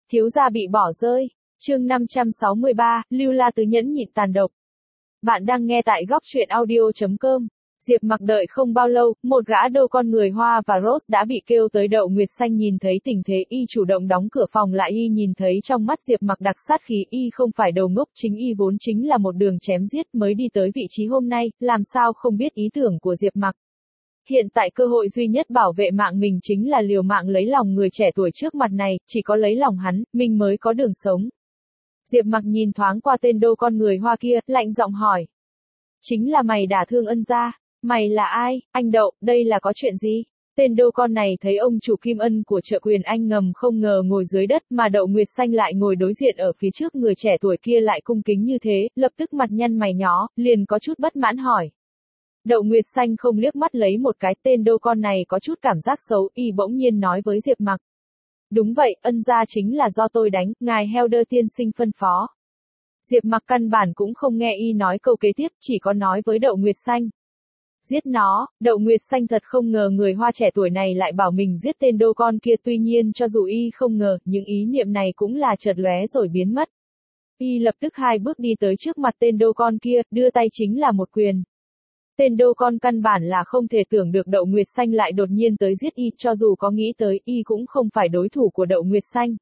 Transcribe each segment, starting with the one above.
Thiếu gia bị bỏ rơi. Chương 563, Lưu La Tứ nhẫn nhịn tàn độc. Bạn đang nghe tại góc truyện audio.com. Diệp Mặc đợi không bao lâu, một gã đô con người Hoa và Rose đã bị kêu tới Đậu Nguyệt Xanh nhìn thấy tình thế y chủ động đóng cửa phòng lại y nhìn thấy trong mắt Diệp Mặc đặc sát khí y không phải đầu ngốc chính y vốn chính là một đường chém giết mới đi tới vị trí hôm nay, làm sao không biết ý tưởng của Diệp Mặc. Hiện tại cơ hội duy nhất bảo vệ mạng mình chính là liều mạng lấy lòng người trẻ tuổi trước mặt này, chỉ có lấy lòng hắn, mình mới có đường sống. Diệp Mặc nhìn thoáng qua tên đô con người Hoa kia, lạnh giọng hỏi. Chính là mày đả thương Ân gia. Mày là ai, anh Đậu, đây là có chuyện gì? Tên đô con này thấy ông chủ Kim Ân của chợ Quyền Anh ngầm không ngờ ngồi dưới đất mà Đậu Nguyệt Xanh lại ngồi đối diện ở phía trước người trẻ tuổi kia lại cung kính như thế, lập tức mặt nhăn mày nhó, liền có chút bất mãn hỏi. Đậu Nguyệt Xanh không liếc mắt lấy một cái tên đô con này có chút cảm giác xấu, y bỗng nhiên nói với Diệp Mặc. Đúng vậy, Ân gia chính là do tôi đánh, ngài Helder tiên sinh phân phó. Diệp Mặc căn bản cũng không nghe y nói câu kế tiếp, chỉ có nói với Đậu Nguyệt Xanh. Giết nó, Đậu Nguyệt Xanh thật không ngờ người Hoa trẻ tuổi này lại bảo mình giết tên đô con kia, tuy nhiên cho dù y không ngờ, những ý niệm này cũng là chợt lóe rồi biến mất. Y lập tức hai bước đi tới trước mặt tên đô con kia, đưa tay chính là một quyền. Tên đô con căn bản là không thể tưởng được Đậu Nguyệt Xanh lại đột nhiên tới giết y, cho dù có nghĩ tới, y cũng không phải đối thủ của Đậu Nguyệt Xanh.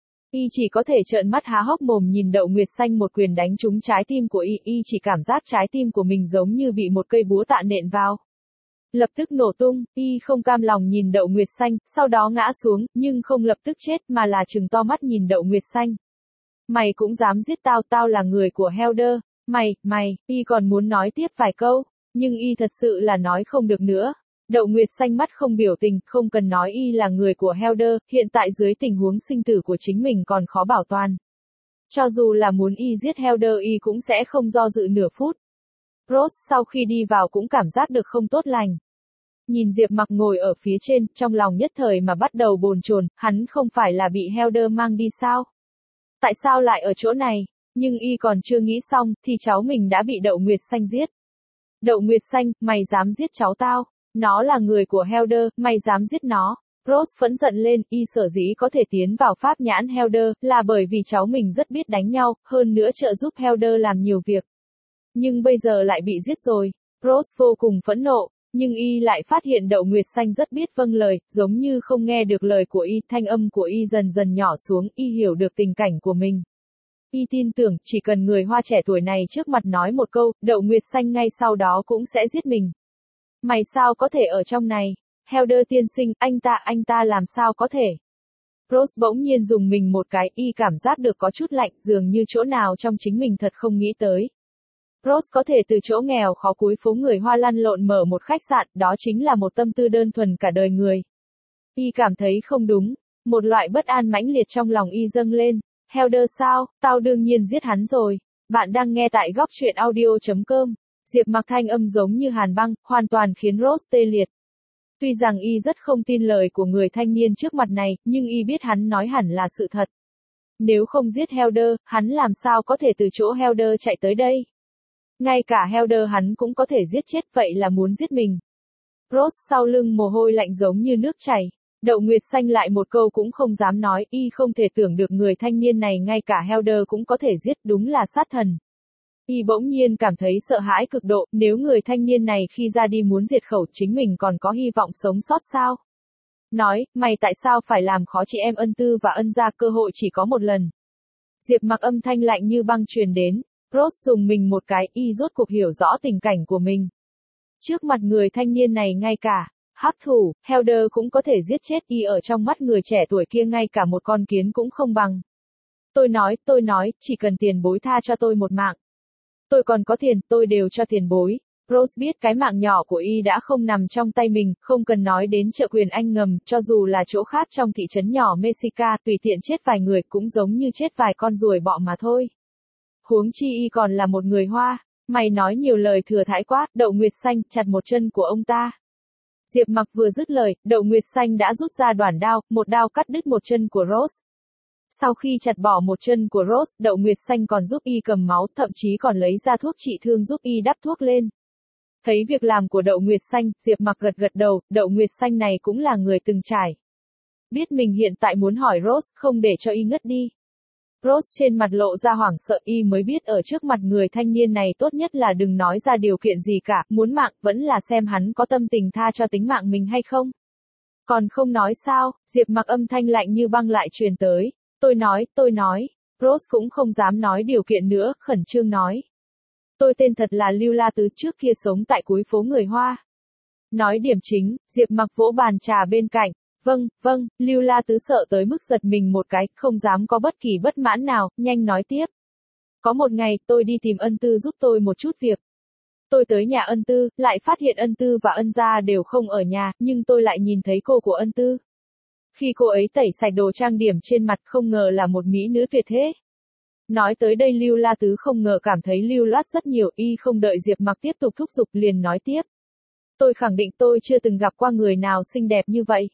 Y chỉ có thể trợn mắt há hốc mồm nhìn Đậu Nguyệt Xanh một quyền đánh trúng trái tim của y chỉ cảm giác trái tim của mình giống như bị một cây búa tạ nện vào. Lập tức nổ tung, y không cam lòng nhìn Đậu Nguyệt Xanh, sau đó ngã xuống, nhưng không lập tức chết mà là trừng to mắt nhìn Đậu Nguyệt Xanh. Mày cũng dám giết tao, tao là người của Helder, mày, y còn muốn nói tiếp vài câu, nhưng y thật sự là nói không được nữa. Đậu Nguyệt Xanh mắt không biểu tình, không cần nói y là người của Helder, hiện tại dưới tình huống sinh tử của chính mình còn khó bảo toàn. Cho dù là muốn y giết Helder y cũng sẽ không do dự nửa phút. Rose sau khi đi vào cũng cảm giác được không tốt lành. Nhìn Diệp Mặc ngồi ở phía trên, trong lòng nhất thời mà bắt đầu bồn chồn, hắn không phải là bị Helder mang đi sao? Tại sao lại ở chỗ này? Nhưng y còn chưa nghĩ xong, thì cháu mình đã bị Đậu Nguyệt Xanh giết. Đậu Nguyệt Xanh, mày dám giết cháu tao? Nó là người của Helder, mày dám giết nó. Rose phẫn giận lên, y sở dĩ có thể tiến vào pháp nhãn Helder, là bởi vì cháu mình rất biết đánh nhau, hơn nữa trợ giúp Helder làm nhiều việc. Nhưng bây giờ lại bị giết rồi. Rose vô cùng phẫn nộ, nhưng y lại phát hiện Đậu Nguyệt Xanh rất biết vâng lời, giống như không nghe được lời của y, thanh âm của y dần dần nhỏ xuống, y hiểu được tình cảnh của mình. Y tin tưởng, chỉ cần người Hoa trẻ tuổi này trước mặt nói một câu, Đậu Nguyệt Xanh ngay sau đó cũng sẽ giết mình. Mày sao có thể ở trong này? Helder tiên sinh, anh ta làm sao có thể? Rose bỗng nhiên dùng mình một cái, y cảm giác được có chút lạnh, dường như chỗ nào trong chính mình thật không nghĩ tới. Rose có thể từ chỗ nghèo khó cúi phố người Hoa lăn lộn mở một khách sạn, đó chính là một tâm tư đơn thuần cả đời người. Y cảm thấy không đúng, một loại bất an mãnh liệt trong lòng y dâng lên. Helder sao, tao đương nhiên giết hắn rồi. Bạn đang nghe tại góc truyện audio.com. Diệp Mặc thanh âm giống như hàn băng, hoàn toàn khiến Rose tê liệt. Tuy rằng y rất không tin lời của người thanh niên trước mặt này, nhưng y biết hắn nói hẳn là sự thật. Nếu không giết Helder, hắn làm sao có thể từ chỗ Helder chạy tới đây? Ngay cả Helder hắn cũng có thể giết chết, vậy là muốn giết mình. Rose sau lưng mồ hôi lạnh giống như nước chảy. Đậu Nguyệt Xanh lại một câu cũng không dám nói, y không thể tưởng được người thanh niên này ngay cả Helder cũng có thể giết, đúng là sát thần. Y bỗng nhiên cảm thấy sợ hãi cực độ, nếu người thanh niên này khi ra đi muốn diệt khẩu chính mình còn có hy vọng sống sót sao? Nói, mày tại sao phải làm khó chị em Ân Tư và Ân gia, cơ hội chỉ có một lần. Diệp Mặc âm thanh lạnh như băng truyền đến, Rose dùng mình một cái, y rốt cuộc hiểu rõ tình cảnh của mình. Trước mặt người thanh niên này ngay cả hắc thủ, Helder cũng có thể giết chết y, ở trong mắt người trẻ tuổi kia ngay cả một con kiến cũng không bằng. Tôi nói, chỉ cần tiền bối tha cho tôi một mạng. Tôi còn có tiền, tôi đều cho tiền bối. Rose biết cái mạng nhỏ của y đã không nằm trong tay mình, không cần nói đến chợ Quyền Anh ngầm, cho dù là chỗ khác trong thị trấn nhỏ Mexica, tùy tiện chết vài người cũng giống như chết vài con ruồi bọ mà thôi. Huống chi y còn là một người Hoa. Mày nói nhiều lời thừa thãi quá. Đậu Nguyệt Xanh, chặt một chân của ông ta. Diệp Mặc vừa dứt lời, Đậu Nguyệt Xanh đã rút ra đoản đao, một đao cắt đứt một chân của Rose. Sau khi chặt bỏ một chân của Rose, Đậu Nguyệt Xanh còn giúp y cầm máu, thậm chí còn lấy ra thuốc trị thương giúp y đắp thuốc lên. Thấy việc làm của Đậu Nguyệt Xanh, Diệp Mặc gật gật đầu, Đậu Nguyệt Xanh này cũng là người từng trải. Biết mình hiện tại muốn hỏi Rose, không để cho y ngất đi. Rose trên mặt lộ ra hoảng sợ, y mới biết ở trước mặt người thanh niên này tốt nhất là đừng nói ra điều kiện gì cả, muốn mạng vẫn là xem hắn có tâm tình tha cho tính mạng mình hay không. Còn không nói sao, Diệp Mặc âm thanh lạnh như băng lại truyền tới. Tôi nói. Rose cũng không dám nói điều kiện nữa, khẩn trương nói. Tôi tên thật là Lưu La Tứ, trước kia sống tại cuối phố người Hoa. Nói điểm chính, Diệp Mặc vỗ bàn trà bên cạnh. Vâng, Lưu La Tứ sợ tới mức giật mình một cái, không dám có bất kỳ bất mãn nào, nhanh nói tiếp. Có một ngày, tôi đi tìm Ân Tư giúp tôi một chút việc. Tôi tới nhà Ân Tư, lại phát hiện Ân Tư và Ân gia đều không ở nhà, nhưng tôi lại nhìn thấy cô của Ân Tư. Khi cô ấy tẩy sạch đồ trang điểm trên mặt, không ngờ là một mỹ nữ tuyệt thế. Nói tới đây Lưu La Tứ không ngờ cảm thấy lưu loát rất nhiều, y không đợi Diệp Mặc tiếp tục thúc giục liền nói tiếp. Tôi khẳng định tôi chưa từng gặp qua người nào xinh đẹp như vậy.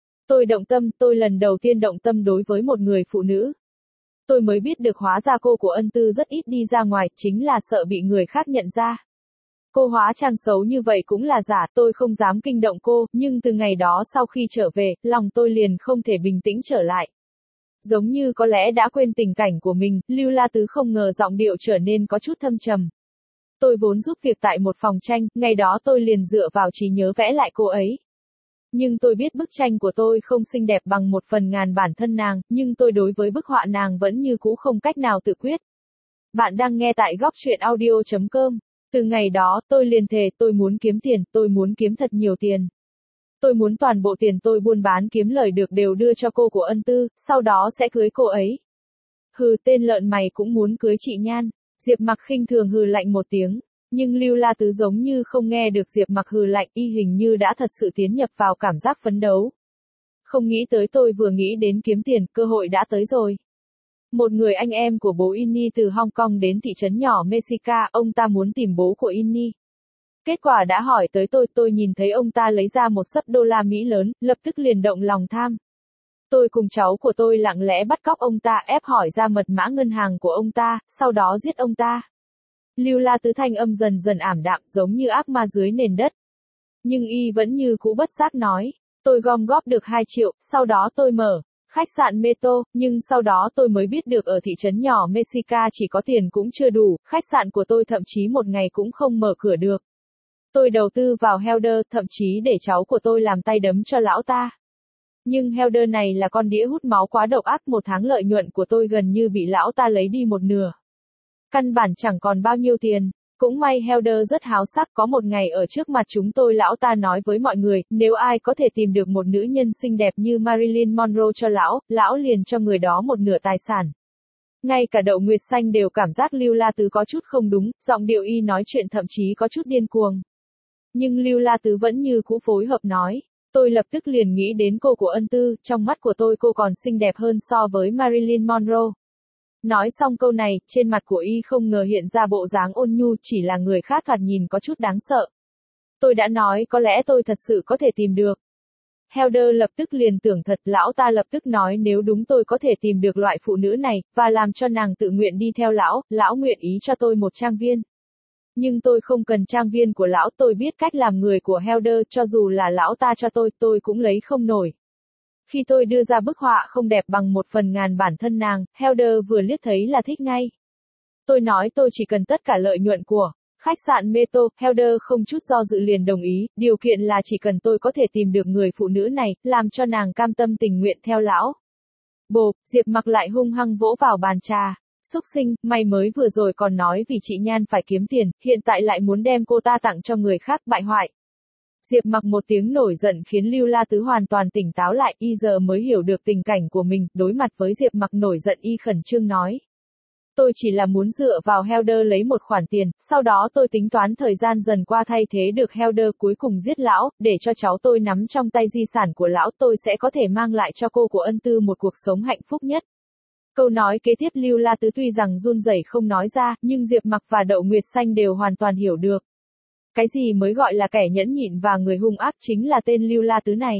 Tôi lần đầu tiên động tâm đối với một người phụ nữ. Tôi mới biết được hóa ra cô của Ân Tư rất ít đi ra ngoài, chính là sợ bị người khác nhận ra. Cô hóa trang xấu như vậy cũng là giả, tôi không dám kinh động cô, nhưng từ ngày đó sau khi trở về, lòng tôi liền không thể bình tĩnh trở lại. Giống như có lẽ đã quên tình cảnh của mình, Lưu La Tứ không ngờ giọng điệu trở nên có chút thâm trầm. Tôi vốn giúp việc tại một phòng tranh, ngày đó tôi liền dựa vào trí nhớ vẽ lại cô ấy. Nhưng tôi biết bức tranh của tôi không xinh đẹp bằng 1/1000 bản thân nàng, nhưng tôi đối với bức họa nàng vẫn như cũ không cách nào tự quyết. Bạn đang nghe tại góc truyện audio.com. Từ ngày đó, tôi liền thề tôi muốn kiếm tiền, tôi muốn kiếm thật nhiều tiền. Tôi muốn toàn bộ tiền tôi buôn bán kiếm lời được đều đưa cho cô của Ân Tư, sau đó sẽ cưới cô ấy. Hừ, tên lợn mày cũng muốn cưới chị Nhan. Diệp Mặc khinh thường hừ lạnh một tiếng. Nhưng Lưu La Tứ giống như không nghe được Diệp Mặc hừ lạnh, y hình như đã thật sự tiến nhập vào cảm giác phấn đấu. Không nghĩ tới tôi vừa nghĩ đến kiếm tiền, cơ hội đã tới rồi. Một người anh em của bố Inni từ Hong Kong đến thị trấn nhỏ Mexica, ông ta muốn tìm bố của Inni. Kết quả đã hỏi tới tôi nhìn thấy ông ta lấy ra một xấp đô la Mỹ lớn, lập tức liền động lòng tham. Tôi cùng cháu của tôi lặng lẽ bắt cóc ông ta, ép hỏi ra mật mã ngân hàng của ông ta, sau đó giết ông ta. Lưu La Tứ thanh âm dần dần ảm đạm giống như ác ma dưới nền đất. Nhưng y vẫn như cũ bất giác nói, tôi gom góp được 2 triệu, sau đó tôi mở khách sạn Meto, nhưng sau đó tôi mới biết được ở thị trấn nhỏ Mexica chỉ có tiền cũng chưa đủ, khách sạn của tôi thậm chí một ngày cũng không mở cửa được. Tôi đầu tư vào Helder, thậm chí để cháu của tôi làm tay đấm cho lão ta. Nhưng Helder này là con đĩa hút máu quá độc ác, 1 tháng lợi nhuận của tôi gần như bị lão ta lấy đi 1/2. Căn bản chẳng còn bao nhiêu tiền. Cũng may Helder rất háo sắc, có một ngày ở trước mặt chúng tôi lão ta nói với mọi người, nếu ai có thể tìm được một nữ nhân xinh đẹp như Marilyn Monroe cho lão liền cho người đó 1/2 tài sản. Ngay cả Đậu Nguyệt Xanh đều cảm giác Lưu La Tứ có chút không đúng, giọng điệu y nói chuyện thậm chí có chút điên cuồng. Nhưng Lưu La Tứ vẫn như cũ phối hợp nói. Tôi lập tức liền nghĩ đến cô của Ân Tư, trong mắt của tôi cô còn xinh đẹp hơn so với Marilyn Monroe. Nói xong câu này, trên mặt của y không ngờ hiện ra bộ dáng ôn nhu, chỉ là người khác thoạt nhìn có chút đáng sợ. Tôi đã nói có lẽ tôi thật sự có thể tìm được. Helder lập tức liền tưởng thật, lão ta lập tức nói nếu đúng tôi có thể tìm được loại phụ nữ này, và làm cho nàng tự nguyện đi theo lão nguyện ý cho tôi một trang viên. Nhưng tôi không cần trang viên của lão, tôi biết cách làm người của Helder, cho dù là lão ta cho tôi cũng lấy không nổi. Khi tôi đưa ra bức họa không đẹp bằng 1/1000 bản thân nàng, Helder vừa liếc thấy là thích ngay. Tôi nói tôi chỉ cần tất cả lợi nhuận của khách sạn Meto, Helder không chút do dự liền đồng ý, điều kiện là chỉ cần tôi có thể tìm được người phụ nữ này, làm cho nàng cam tâm tình nguyện theo lão. Bộp, Diệp Mặc lại hung hăng vỗ vào bàn trà. Xúc sinh, mày mới vừa rồi còn nói vì chị Nhan phải kiếm tiền, hiện tại lại muốn đem cô ta tặng cho người khác, bại hoại. Diệp Mặc một tiếng nổi giận khiến Lưu La Tứ hoàn toàn tỉnh táo lại, y giờ mới hiểu được tình cảnh của mình, đối mặt với Diệp Mặc nổi giận y khẩn trương nói. Tôi chỉ là muốn dựa vào Helder lấy một khoản tiền, sau đó tôi tính toán thời gian dần qua thay thế được Helder, cuối cùng giết lão, để cho cháu tôi nắm trong tay di sản của lão, tôi sẽ có thể mang lại cho cô của Ân Tư một cuộc sống hạnh phúc nhất. Câu nói kế tiếp Lưu La Tứ tuy rằng run rẩy không nói ra, nhưng Diệp Mặc và Đậu Nguyệt Xanh đều hoàn toàn hiểu được. Cái gì mới gọi là kẻ nhẫn nhịn và người hung ác chính là tên Lưu La Tứ này.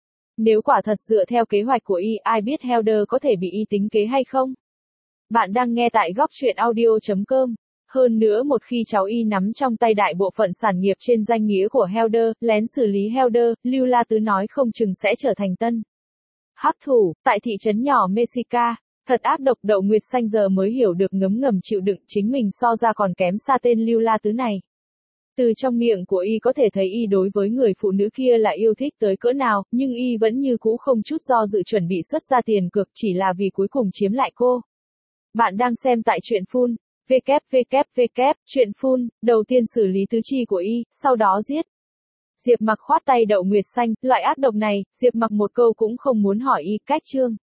Nếu quả thật dựa theo kế hoạch của y, ai biết Helder có thể bị y tính kế hay không? Bạn đang nghe tại góc truyện audio.com. Hơn nữa một khi cháu y nắm trong tay đại bộ phận sản nghiệp trên danh nghĩa của Helder, lén xử lý Helder, Lưu La Tứ nói không chừng sẽ trở thành tân Hắc thủ, tại thị trấn nhỏ Mexica, thật ác độc Đậu Nguyệt Xanh giờ mới hiểu được ngấm ngầm chịu đựng chính mình so ra còn kém xa tên Lưu La Tứ này. Từ trong miệng của y có thể thấy y đối với người phụ nữ kia là yêu thích tới cỡ nào, nhưng y vẫn như cũ không chút do dự chuẩn bị xuất ra tiền cược chỉ là vì cuối cùng chiếm lại cô. Bạn đang xem tại truyện Full. www. Truyện Full, đầu tiên xử lý tứ chi của y, sau đó giết. Diệp Mặc khoát tay Đậu Nguyệt Xanh, loại ác độc này, Diệp Mặc một câu cũng không muốn hỏi y, cách chương.